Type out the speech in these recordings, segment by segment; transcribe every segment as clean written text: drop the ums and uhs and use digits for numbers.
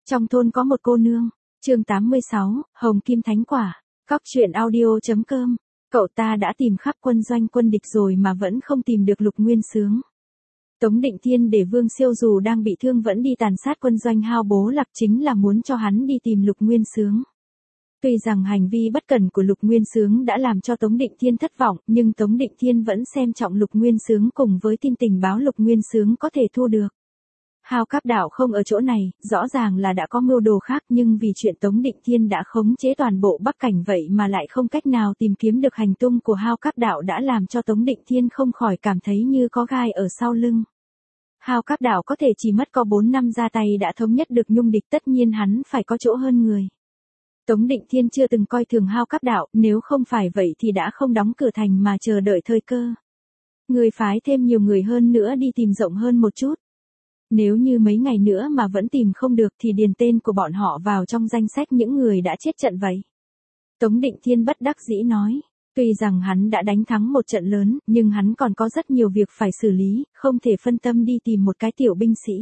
Trong thôn có một cô nương. Chương 86, Hồng Kim Thánh Quả. Cóc truyện audio.com. Cậu ta đã tìm khắp quân doanh quân địch rồi mà vẫn không tìm được Lục Nguyên Xướng. Tống Định Thiên để Vương Siêu dù đang bị thương vẫn đi tàn sát quân doanh Hao Bố Lạc, chính là muốn cho hắn đi tìm Lục Nguyên Xướng. Tuy rằng hành vi bất cẩn của Lục Nguyên Xướng đã làm cho Tống Định Thiên thất vọng, nhưng Tống Định Thiên vẫn xem trọng Lục Nguyên Xướng cùng với tin tình báo Lục Nguyên Xướng có thể thu được. Hao Cáp Đạo không ở chỗ này, rõ ràng là đã có mưu đồ khác, nhưng vì chuyện Tống Định Thiên đã khống chế toàn bộ Bắc Cảnh vậy mà lại không cách nào tìm kiếm được hành tung của Hao Cáp Đạo đã làm cho Tống Định Thiên không khỏi cảm thấy như có gai ở sau lưng. Hao Cáp Đạo có thể chỉ mất có 4 năm ra tay đã thống nhất được nhung địch, tất nhiên hắn phải có chỗ hơn người. Tống Định Thiên chưa từng coi thường Hao Cáp Đạo, nếu không phải vậy thì đã không đóng cửa thành mà chờ đợi thời cơ. Người phái thêm nhiều người hơn nữa đi tìm rộng hơn một chút. Nếu như mấy ngày nữa mà vẫn tìm không được thì điền tên của bọn họ vào trong danh sách những người đã chết trận vậy. Tống Định Thiên bất đắc dĩ nói, tuy rằng hắn đã đánh thắng một trận lớn, nhưng hắn còn có rất nhiều việc phải xử lý, không thể phân tâm đi tìm một cái tiểu binh sĩ.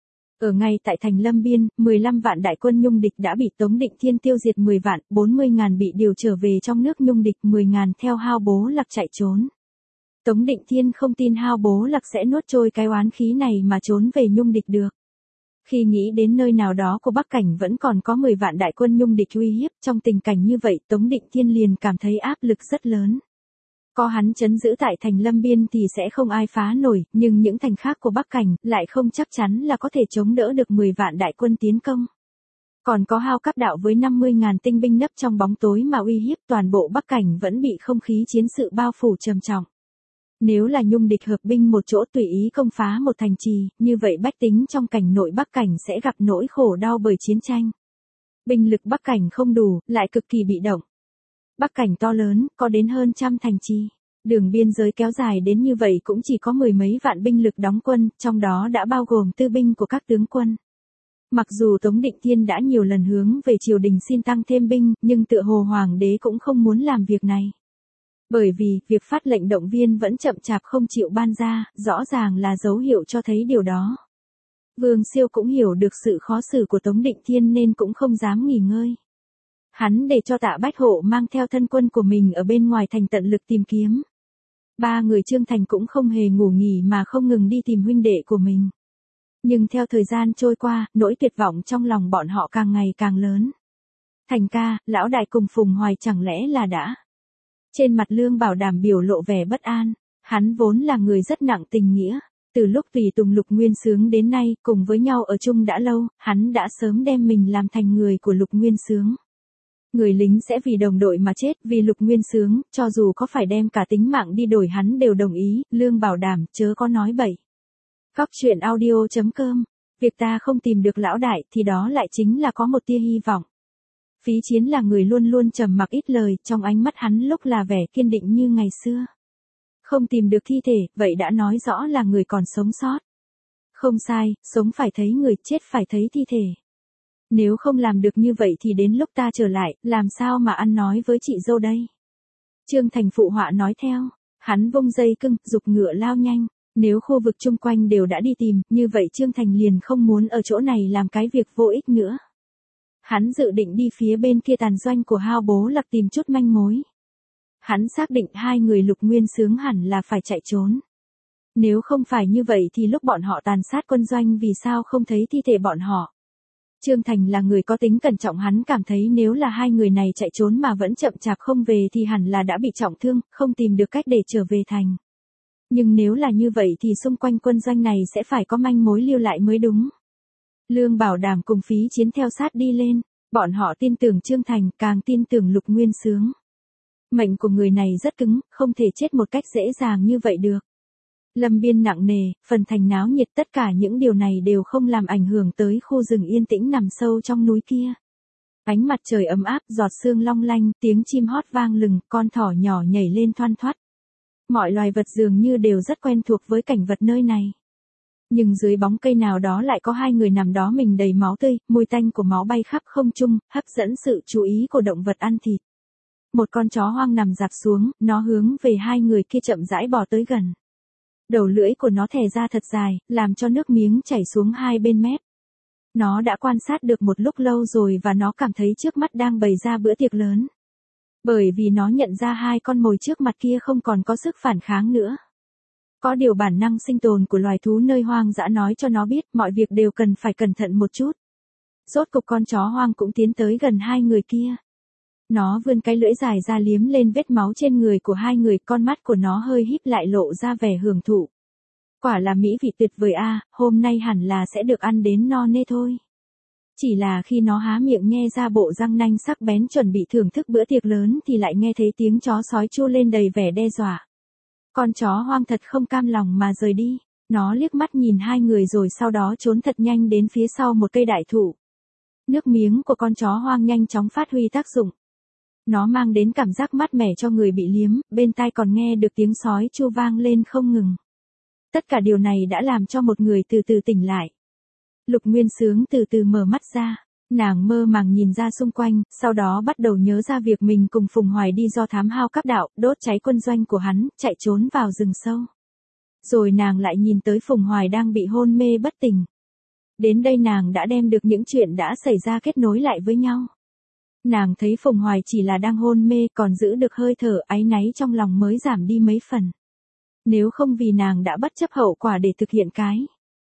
Ở ngay tại thành Lâm Biên, 15 vạn đại quân nhung địch đã bị Tống Định Thiên tiêu diệt 10 vạn, 40.000 bị điều trở về trong nước nhung địch, 10.000 theo Hao Bố Lạc chạy trốn. Tống Định Thiên không tin Hao Bố Lạc sẽ nuốt trôi cái oán khí này mà trốn về nhung địch được. Khi nghĩ đến nơi nào đó của Bắc Cảnh vẫn còn có 10 vạn đại quân nhung địch uy hiếp, trong tình cảnh như vậy Tống Định Thiên liền cảm thấy áp lực rất lớn. Có hắn trấn giữ tại thành Lâm Biên thì sẽ không ai phá nổi, nhưng những thành khác của Bắc Cảnh lại không chắc chắn là có thể chống đỡ được 10 vạn đại quân tiến công. Còn có Hao Cáp Đạo với 50.000 tinh binh nấp trong bóng tối mà uy hiếp, toàn bộ Bắc Cảnh vẫn bị không khí chiến sự bao phủ trầm trọng. Nếu là nhung địch hợp binh một chỗ tùy ý công phá một thành trì, như vậy bách tính trong cảnh nội Bắc Cảnh sẽ gặp nỗi khổ đau bởi chiến tranh. Binh lực Bắc Cảnh không đủ, lại cực kỳ bị động. Bắc Cảnh to lớn, có đến hơn trăm thành trì. Đường biên giới kéo dài đến như vậy cũng chỉ có 10 mấy vạn binh lực đóng quân, trong đó đã bao gồm tư binh của các tướng quân. Mặc dù Tống Định Thiên đã nhiều lần hướng về triều đình xin tăng thêm binh, nhưng tựa hồ hoàng đế cũng không muốn làm việc này. Bởi vì, việc phát lệnh động viên vẫn chậm chạp không chịu ban ra, rõ ràng là dấu hiệu cho thấy điều đó. Vương Siêu cũng hiểu được sự khó xử của Tống Định Thiên nên cũng không dám nghỉ ngơi. Hắn để cho Tạ Bách Hộ mang theo thân quân của mình ở bên ngoài thành tận lực tìm kiếm. 3 người Trương Thành cũng không hề ngủ nghỉ mà không ngừng đi tìm huynh đệ của mình. Nhưng theo thời gian trôi qua, nỗi tuyệt vọng trong lòng bọn họ càng ngày càng lớn. Thành ca, lão đại cùng Phùng Hoài chẳng lẽ là đã... Trên mặt Lương Bảo Đảm biểu lộ vẻ bất an, hắn vốn là người rất nặng tình nghĩa. Từ lúc tùy tùng Lục Nguyên Xướng đến nay, cùng với nhau ở chung đã lâu, hắn đã sớm đem mình làm thành người của Lục Nguyên Xướng. Người lính sẽ vì đồng đội mà chết, vì Lục Nguyên Xướng, cho dù có phải đem cả tính mạng đi đổi hắn đều đồng ý, Lương Bảo Đảm chớ có nói bậy. Cóc truyện audio.com. Việc ta không tìm được lão đại thì đó lại chính là có một tia hy vọng. Phí Chiến là người luôn luôn trầm mặc ít lời, trong ánh mắt hắn lúc là vẻ kiên định như ngày xưa. Không tìm được thi thể, vậy đã nói rõ là người còn sống sót. Không sai, sống phải thấy người, chết phải thấy thi thể. Nếu không làm được như vậy thì đến lúc ta trở lại, làm sao mà ăn nói với chị dâu đây? Trương Thành phụ họa nói theo, hắn vung dây cưng, giục ngựa lao nhanh. Nếu khu vực chung quanh đều đã đi tìm, như vậy Trương Thành liền không muốn ở chỗ này làm cái việc vô ích nữa. Hắn dự định đi phía bên kia tàn doanh của Hao Bố Lạc tìm chút manh mối. Hắn xác định 2 người Lục Nguyên Xướng hẳn là phải chạy trốn. Nếu không phải như vậy thì lúc bọn họ tàn sát quân doanh vì sao không thấy thi thể bọn họ. Trương Thành là người có tính cẩn trọng, hắn cảm thấy nếu là 2 người này chạy trốn mà vẫn chậm chạp không về thì hẳn là đã bị trọng thương, không tìm được cách để trở về thành. Nhưng nếu là như vậy thì xung quanh quân doanh này sẽ phải có manh mối lưu lại mới đúng. Lương Bảo Đảm cùng Phí Chiến theo sát đi lên, bọn họ tin tưởng Trương Thành, càng tin tưởng Lục Nguyên Xướng. Mệnh của người này rất cứng, không thể chết một cách dễ dàng như vậy được. Lâm Biên nặng nề, phần thành náo nhiệt, tất cả những điều này đều không làm ảnh hưởng tới khu rừng yên tĩnh nằm sâu trong núi kia. Ánh mặt trời ấm áp, giọt sương long lanh, tiếng chim hót vang lừng, con thỏ nhỏ nhảy lên thoăn thoắt. Mọi loài vật dường như đều rất quen thuộc với cảnh vật nơi này. Nhưng dưới bóng cây nào đó lại có 2 người nằm đó mình đầy máu tươi, mùi tanh của máu bay khắp không trung, hấp dẫn sự chú ý của động vật ăn thịt. Một con chó hoang nằm rạp xuống, nó hướng về 2 người kia chậm rãi bò tới gần. Đầu lưỡi của nó thè ra thật dài, làm cho nước miếng chảy xuống hai bên mép. Nó đã quan sát được một lúc lâu rồi và nó cảm thấy trước mắt đang bày ra bữa tiệc lớn. Bởi vì nó nhận ra hai con mồi trước mặt kia không còn có sức phản kháng nữa. Có điều bản năng sinh tồn của loài thú nơi hoang dã nói cho nó biết mọi việc đều cần phải cẩn thận một chút. Rốt cục con chó hoang cũng tiến tới gần hai người kia. Nó vươn cái lưỡi dài ra liếm lên vết máu trên người của hai người, con mắt của nó hơi híp lại lộ ra vẻ hưởng thụ. Quả là mỹ vị tuyệt vời a, hôm nay hẳn là sẽ được ăn đến no nê thôi. Chỉ là khi nó há miệng nhe ra bộ răng nanh sắc bén chuẩn bị thưởng thức bữa tiệc lớn thì lại nghe thấy tiếng chó sói tru lên đầy vẻ đe dọa. Con chó hoang thật không cam lòng mà rời đi. Nó liếc mắt nhìn hai người rồi sau đó trốn thật nhanh đến phía sau một cây đại thụ. Nước miếng của con chó hoang nhanh chóng phát huy tác dụng. Nó mang đến cảm giác mát mẻ cho người bị liếm, bên tai còn nghe được tiếng sói tru vang lên không ngừng. Tất cả điều này đã làm cho một người từ từ tỉnh lại. Lục Nguyên Sướng từ từ mở mắt ra, nàng mơ màng nhìn ra xung quanh, sau đó bắt đầu nhớ ra việc mình cùng Phùng Hoài đi do thám hao các đạo, đốt cháy quân doanh của hắn, chạy trốn vào rừng sâu. Rồi nàng lại nhìn tới Phùng Hoài đang bị hôn mê bất tỉnh. Đến đây nàng đã đem được những chuyện đã xảy ra kết nối lại với nhau. Nàng thấy Phùng Hoài chỉ là đang hôn mê còn giữ được hơi thở, áy náy trong lòng mới giảm đi mấy phần. Nếu không vì nàng đã bất chấp hậu quả để thực hiện cái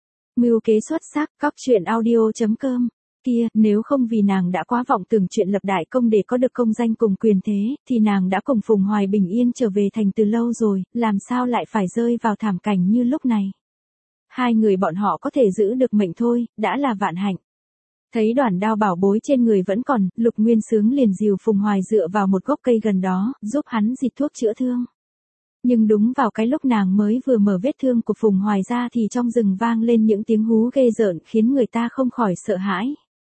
mưu kế xuất sắc, cóc truyện audio.com kia, nếu không vì nàng đã quá vọng tưởng chuyện lập đại công để có được công danh cùng quyền thế, thì nàng đã cùng Phùng Hoài bình yên trở về thành từ lâu rồi, làm sao lại phải rơi vào thảm cảnh như lúc này. Hai người bọn họ có thể giữ được mệnh thôi, đã là vạn hạnh. Thấy đoạn đao bảo bối trên người vẫn còn, Lục Nguyên Sướng liền dìu Phùng Hoài dựa vào một gốc cây gần đó, giúp hắn dịch thuốc chữa thương. Nhưng đúng vào cái lúc nàng mới vừa mở vết thương của Phùng Hoài ra thì trong rừng vang lên những tiếng hú ghê rợn khiến người ta không khỏi sợ hãi.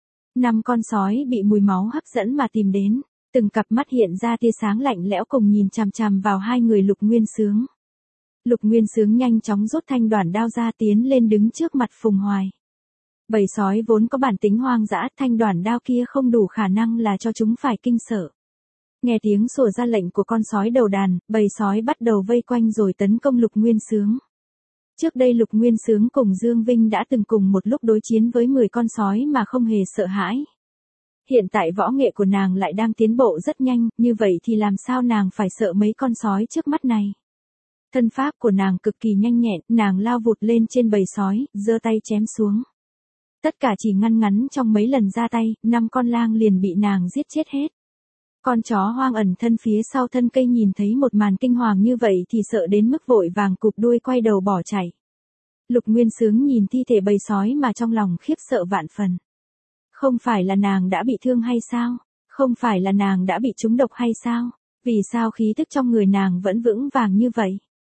5 con sói bị mùi máu hấp dẫn mà tìm đến, từng cặp mắt hiện ra tia sáng lạnh lẽo cùng nhìn chằm chằm vào hai người Lục Nguyên Sướng. Lục Nguyên Sướng nhanh chóng rút thanh đoản đao ra tiến lên đứng trước mặt Phùng Hoài. Bầy sói vốn có bản tính hoang dã, thanh đoản đao kia không đủ khả năng là cho chúng phải kinh sợ. Nghe tiếng sủa ra lệnh của con sói đầu đàn, bầy sói bắt đầu vây quanh rồi tấn công Lục Nguyên Sướng. Trước đây Lục Nguyên Sướng cùng Dương Vinh đã từng cùng một lúc đối chiến với 10 con sói mà không hề sợ hãi. Hiện tại võ nghệ của nàng lại đang tiến bộ rất nhanh, như vậy thì làm sao nàng phải sợ mấy con sói trước mắt này. Thân pháp của nàng cực kỳ nhanh nhẹn, nàng lao vụt lên trên bầy sói, giơ tay chém xuống. Tất cả chỉ ngăn ngắn trong mấy lần ra tay, 5 con lang liền bị nàng giết chết hết. Con chó hoang ẩn thân phía sau thân cây nhìn thấy một màn kinh hoàng như vậy thì sợ đến mức vội vàng cụp đuôi quay đầu bỏ chạy. Lục Nguyên Sướng nhìn thi thể bầy sói mà trong lòng khiếp sợ vạn phần. Không phải là nàng đã bị thương hay sao? Không phải là nàng đã bị trúng độc hay sao? Vì sao khí tức trong người nàng vẫn vững vàng như vậy?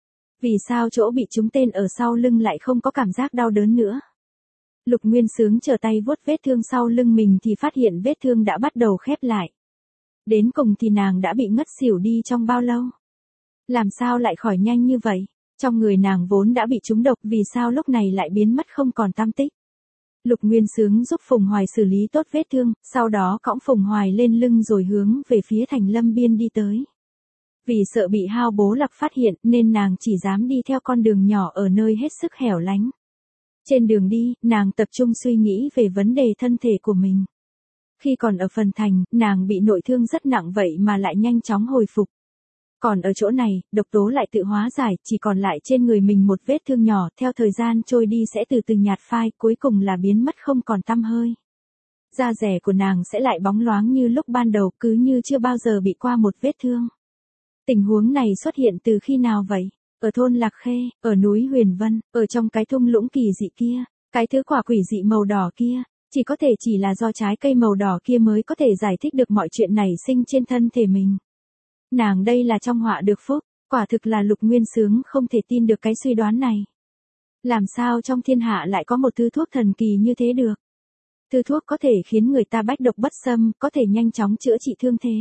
Vì sao chỗ bị trúng tên ở sau lưng lại không có cảm giác đau đớn nữa? Lục Nguyên Sướng trở tay vuốt vết thương sau lưng mình thì phát hiện vết thương đã bắt đầu khép lại. Đến cùng thì nàng đã bị ngất xỉu đi trong bao lâu? Làm sao lại khỏi nhanh như vậy? Trong người nàng vốn đã bị trúng độc, vì sao lúc này lại biến mất không còn tăm tích? Lục Nguyên Sướng giúp Phùng Hoài xử lý tốt vết thương, sau đó cõng Phùng Hoài lên lưng rồi hướng về phía thành Lâm Biên đi tới. Vì sợ bị Hao Bố Lạc phát hiện nên nàng chỉ dám đi theo con đường nhỏ ở nơi hết sức hẻo lánh. Trên đường đi, nàng tập trung suy nghĩ về vấn đề thân thể của mình. Khi còn ở phần thành, nàng bị nội thương rất nặng vậy mà lại nhanh chóng hồi phục. Còn ở chỗ này, độc tố lại tự hóa giải, chỉ còn lại trên người mình một vết thương nhỏ, theo thời gian trôi đi sẽ từ từ nhạt phai, cuối cùng là biến mất không còn tăm hơi. Da rẻ của nàng sẽ lại bóng loáng như lúc ban đầu, cứ như chưa bao giờ bị qua một vết thương. Tình huống này xuất hiện từ khi nào vậy? Ở thôn Lạc Khê, ở núi Huyền Vân, ở trong cái thung lũng kỳ dị kia, cái thứ quả quỷ dị màu đỏ kia, chỉ là do trái cây màu đỏ kia mới có thể giải thích được mọi chuyện nảy sinh trên thân thể mình. Nàng đây là trong họa được phúc, quả thực là Lục Nguyên Sướng không thể tin được cái suy đoán này. Làm sao trong thiên hạ lại có một thứ thuốc thần kỳ như thế được? Thứ thuốc có thể khiến người ta bách độc bất xâm, có thể nhanh chóng chữa trị thương thế.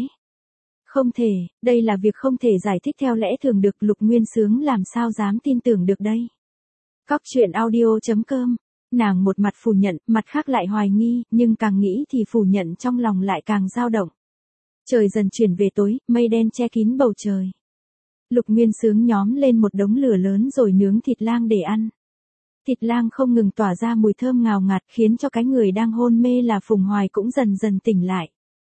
Không thể, đây là việc không thể giải thích theo lẽ thường được, Lục Nguyên Sướng làm sao dám tin tưởng được đây. Cóc truyện audio.com, nàng một mặt phủ nhận, mặt khác lại hoài nghi, nhưng càng nghĩ thì phủ nhận trong lòng lại càng dao động. Trời dần chuyển về tối, mây đen che kín bầu trời. Lục Nguyên Sướng nhóm lên một đống lửa lớn rồi nướng thịt lang để ăn. Thịt lang không ngừng tỏa ra mùi thơm ngào ngạt khiến cho cái người đang hôn mê là Phùng Hoài cũng dần dần tỉnh lại.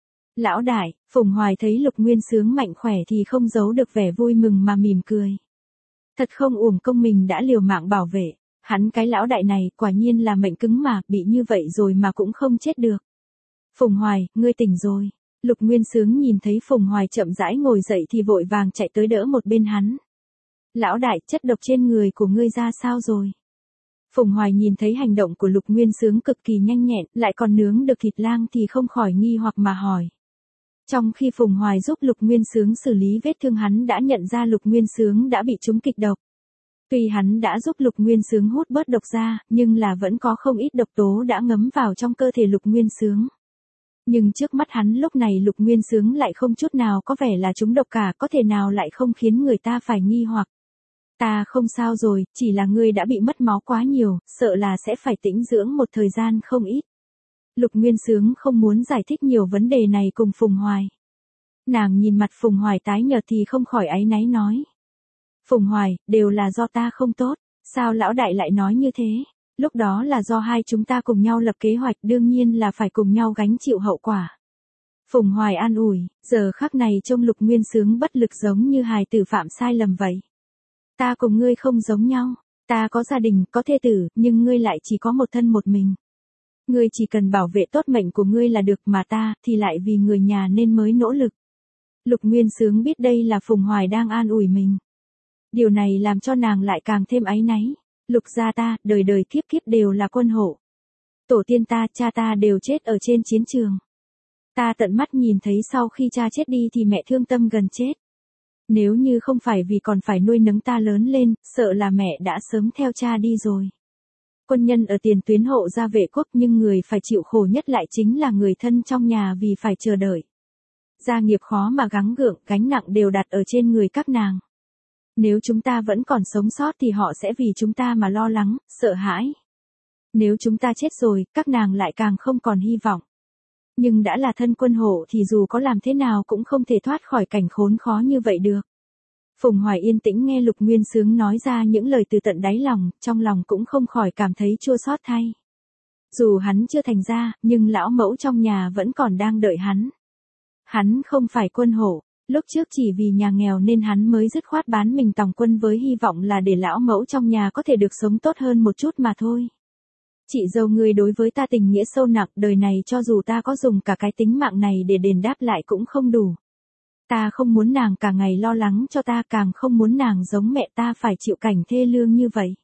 Lão đại, Phùng Hoài thấy Lục Nguyên Xướng mạnh khỏe thì không giấu được vẻ vui mừng mà mỉm cười. Thật không uổng công mình đã liều mạng bảo vệ, hắn cái lão đại này quả nhiên là mệnh cứng mà, bị như vậy rồi mà cũng không chết được. Phùng Hoài, ngươi tỉnh rồi. Lục Nguyên Xướng nhìn thấy Phùng Hoài chậm rãi ngồi dậy thì vội vàng chạy tới đỡ một bên hắn. Lão đại, chất độc trên người của ngươi ra sao rồi? Phùng Hoài nhìn thấy hành động của Lục Nguyên Xướng cực kỳ nhanh nhẹn, lại còn nướng được thịt lang thì không khỏi nghi hoặc mà hỏi. Trong khi Phùng Hoài giúp Lục Nguyên Xướng xử lý vết thương hắn đã nhận ra Lục Nguyên Xướng đã bị trúng kịch độc. Tuy hắn đã giúp Lục Nguyên Xướng hút bớt độc ra, nhưng là vẫn có không ít độc tố đã ngấm vào trong cơ thể Lục Nguyên Xướng. Nhưng trước mắt hắn lúc này Lục Nguyên Xướng lại không chút nào có vẻ là trúng độc cả, có thể nào lại không khiến người ta phải nghi hoặc. Ta không sao rồi, chỉ là ngươi đã bị mất máu quá nhiều, sợ là sẽ phải tĩnh dưỡng một thời gian không ít. Lục Nguyên Xướng không muốn giải thích nhiều vấn đề này cùng Phùng Hoài. Nàng nhìn mặt Phùng Hoài tái nhợt thì không khỏi áy náy nói. Phùng Hoài, đều là do ta không tốt, sao lão đại lại nói như thế? Lúc đó là do hai chúng ta cùng nhau lập kế hoạch, đương nhiên là phải cùng nhau gánh chịu hậu quả. Phùng Hoài an ủi, giờ khắc này trông Lục Nguyên Xướng bất lực giống như hài tử phạm sai lầm vậy. Ta cùng ngươi không giống nhau, ta có gia đình, có thê tử, nhưng ngươi lại chỉ có một thân một mình. Ngươi chỉ cần bảo vệ tốt mệnh của ngươi là được, mà ta thì lại vì người nhà nên mới nỗ lực. Lục Nguyên Xướng biết đây là Phùng Hoài đang an ủi mình. Điều này làm cho nàng lại càng thêm áy náy. Lục gia ta, đời đời kiếp kiếp đều là quân hộ. Tổ tiên ta, cha ta đều chết ở trên chiến trường. Ta tận mắt nhìn thấy sau khi cha chết đi thì mẹ thương tâm gần chết. Nếu như không phải vì còn phải nuôi nấng ta lớn lên, sợ là mẹ đã sớm theo cha đi rồi. Quân nhân ở tiền tuyến hộ gia vệ quốc, nhưng người phải chịu khổ nhất lại chính là người thân trong nhà vì phải chờ đợi. Gia nghiệp khó mà gắng gượng, gánh nặng đều đặt ở trên người các nàng. Nếu chúng ta vẫn còn sống sót thì họ sẽ vì chúng ta mà lo lắng, sợ hãi. Nếu chúng ta chết rồi, các nàng lại càng không còn hy vọng. Nhưng đã là thân quân hộ thì dù có làm thế nào cũng không thể thoát khỏi cảnh khốn khó như vậy được. Phùng Hoài yên tĩnh nghe Lục Nguyên Xướng nói ra những lời từ tận đáy lòng, trong lòng cũng không khỏi cảm thấy chua xót thay. Dù hắn chưa thành ra, nhưng lão mẫu trong nhà vẫn còn đang đợi hắn. Hắn không phải quân hộ, lúc trước chỉ vì nhà nghèo nên hắn mới dứt khoát bán mình tòng quân với hy vọng là để lão mẫu trong nhà có thể được sống tốt hơn một chút mà thôi. Chị dâu ngươi đối với ta tình nghĩa sâu nặng, đời này cho dù ta có dùng cả cái tính mạng này để đền đáp lại cũng không đủ. Ta không muốn nàng cả ngày lo lắng cho ta, càng không muốn nàng giống mẹ ta phải chịu cảnh thê lương như vậy.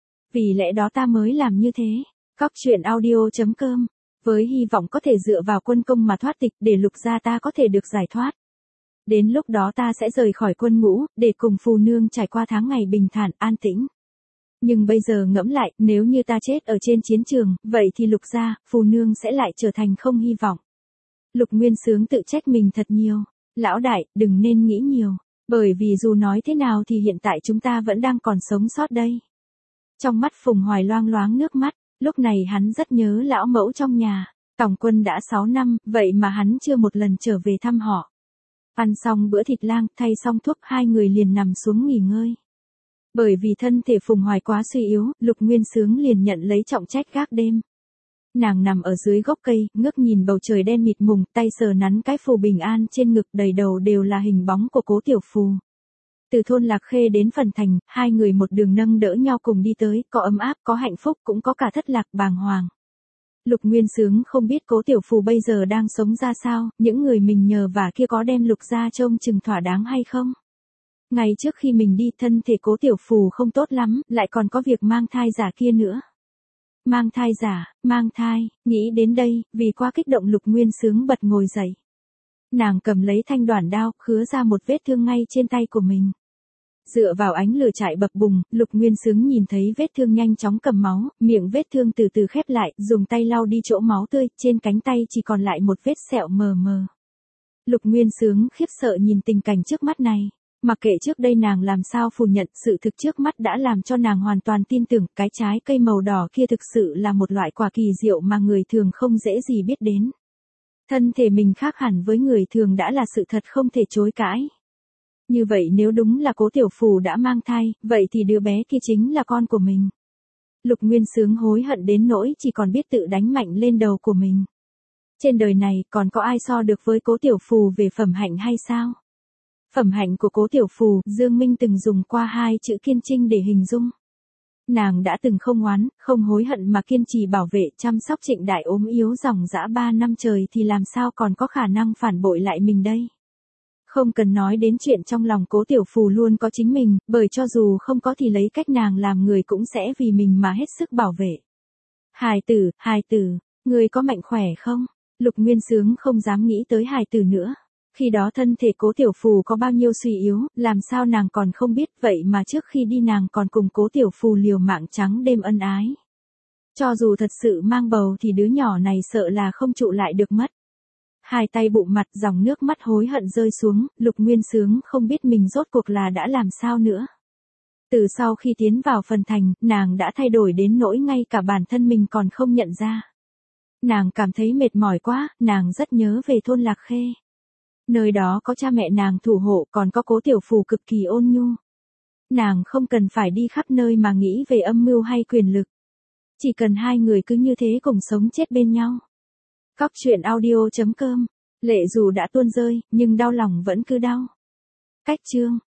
Vì lẽ đó ta mới làm như thế. Góc truyện audio.com, với hy vọng có thể dựa vào quân công mà thoát tịch để Lục gia ta có thể được giải thoát. Đến lúc đó ta sẽ rời khỏi quân ngũ, để cùng Phù Nương trải qua tháng ngày bình thản, an tĩnh. Nhưng bây giờ ngẫm lại, nếu như ta chết ở trên chiến trường, vậy thì Lục gia, Phù Nương sẽ lại trở thành không hy vọng. Lục Nguyên Xướng tự trách mình thật nhiều. Lão đại, đừng nên nghĩ nhiều, bởi vì dù nói thế nào thì hiện tại chúng ta vẫn đang còn sống sót đây. Trong mắt Phùng Hoài loang loáng nước mắt, lúc này hắn rất nhớ lão mẫu trong nhà. Tòng quân đã 6 năm, vậy mà hắn chưa một lần trở về thăm họ. Ăn xong bữa thịt lang, thay xong thuốc, hai người liền nằm xuống nghỉ ngơi. Bởi vì thân thể Phùng Hoài quá suy yếu, Lục Nguyên Xướng liền nhận lấy trọng trách gác đêm. Nàng nằm ở dưới gốc cây, ngước nhìn bầu trời đen mịt mùng, tay sờ nắn cái phù bình an trên ngực, đầy đầu đều là hình bóng của Cố Tiểu Phù. Từ thôn Lạc Khê đến Phần Thành, hai người một đường nâng đỡ nhau cùng đi tới, có ấm áp, có hạnh phúc, cũng có cả thất lạc bàng hoàng. Lục Nguyên Xướng không biết Cố Tiểu Phù bây giờ đang sống ra sao, những người mình nhờ vả kia có đem Lục ra trông chừng thỏa đáng hay không. Ngày trước khi mình đi, thân thể Cố Tiểu Phù không tốt lắm, lại còn có việc mang thai giả kia nữa. Mang thai giả, mang thai, nghĩ đến đây, vì quá kích động Lục Nguyên Xướng bật ngồi dậy. Nàng cầm lấy thanh đoản đao, khứa ra một vết thương ngay trên tay của mình. Dựa vào ánh lửa trại bập bùng, Lục Nguyên Xướng nhìn thấy vết thương nhanh chóng cầm máu, miệng vết thương từ từ khép lại, dùng tay lau đi chỗ máu tươi, trên cánh tay chỉ còn lại một vết sẹo mờ mờ. Lục Nguyên Xướng khiếp sợ nhìn tình cảnh trước mắt này. Mặc kệ trước đây nàng làm sao phủ nhận, sự thực trước mắt đã làm cho nàng hoàn toàn tin tưởng cái trái cây màu đỏ kia thực sự là một loại quả kỳ diệu mà người thường không dễ gì biết đến. Thân thể mình khác hẳn với người thường đã là sự thật không thể chối cãi. Như vậy nếu đúng là Cố Tiểu Phù đã mang thai, vậy thì đứa bé kia chính là con của mình. Lục Nguyên Xướng hối hận đến nỗi chỉ còn biết tự đánh mạnh lên đầu của mình. Trên đời này còn có ai so được với Cố Tiểu Phù về phẩm hạnh hay sao? Phẩm hạnh của Cố Tiểu Phù, Dương Minh từng dùng qua 2 chữ kiên trinh để hình dung. Nàng đã từng không oán, không hối hận mà kiên trì bảo vệ chăm sóc Trịnh Đại ốm yếu dòng dã 3 năm trời thì làm sao còn có khả năng phản bội lại mình đây. Không cần nói đến chuyện trong lòng Cố Tiểu Phù luôn có chính mình, bởi cho dù không có thì lấy cách nàng làm người cũng sẽ vì mình mà hết sức bảo vệ. Hài tử, người có mạnh khỏe không? Lục Nguyên Xướng không dám nghĩ tới hài tử nữa. Khi đó thân thể Cố Tiểu Phù có bao nhiêu suy yếu, làm sao nàng còn không biết, vậy mà trước khi đi nàng còn cùng Cố Tiểu Phù liều mạng trắng đêm ân ái. Cho dù thật sự mang bầu thì đứa nhỏ này sợ là không trụ lại được mất. Hai tay bụng mặt, dòng nước mắt hối hận rơi xuống, Lục Nguyên Xướng không biết mình rốt cuộc là đã làm sao nữa. Từ sau khi tiến vào phần thành, nàng đã thay đổi đến nỗi ngay cả bản thân mình còn không nhận ra. Nàng cảm thấy mệt mỏi quá, nàng rất nhớ về thôn Lạc Khê. Nơi đó có cha mẹ nàng thủ hộ, còn có Cố Tiểu Phù cực kỳ ôn nhu. Nàng không cần phải đi khắp nơi mà nghĩ về âm mưu hay quyền lực. Chỉ cần hai người cứ như thế cùng sống chết bên nhau. Cóc truyện audio.com. Lệ dù đã tuôn rơi, nhưng đau lòng vẫn cứ đau. Cách chương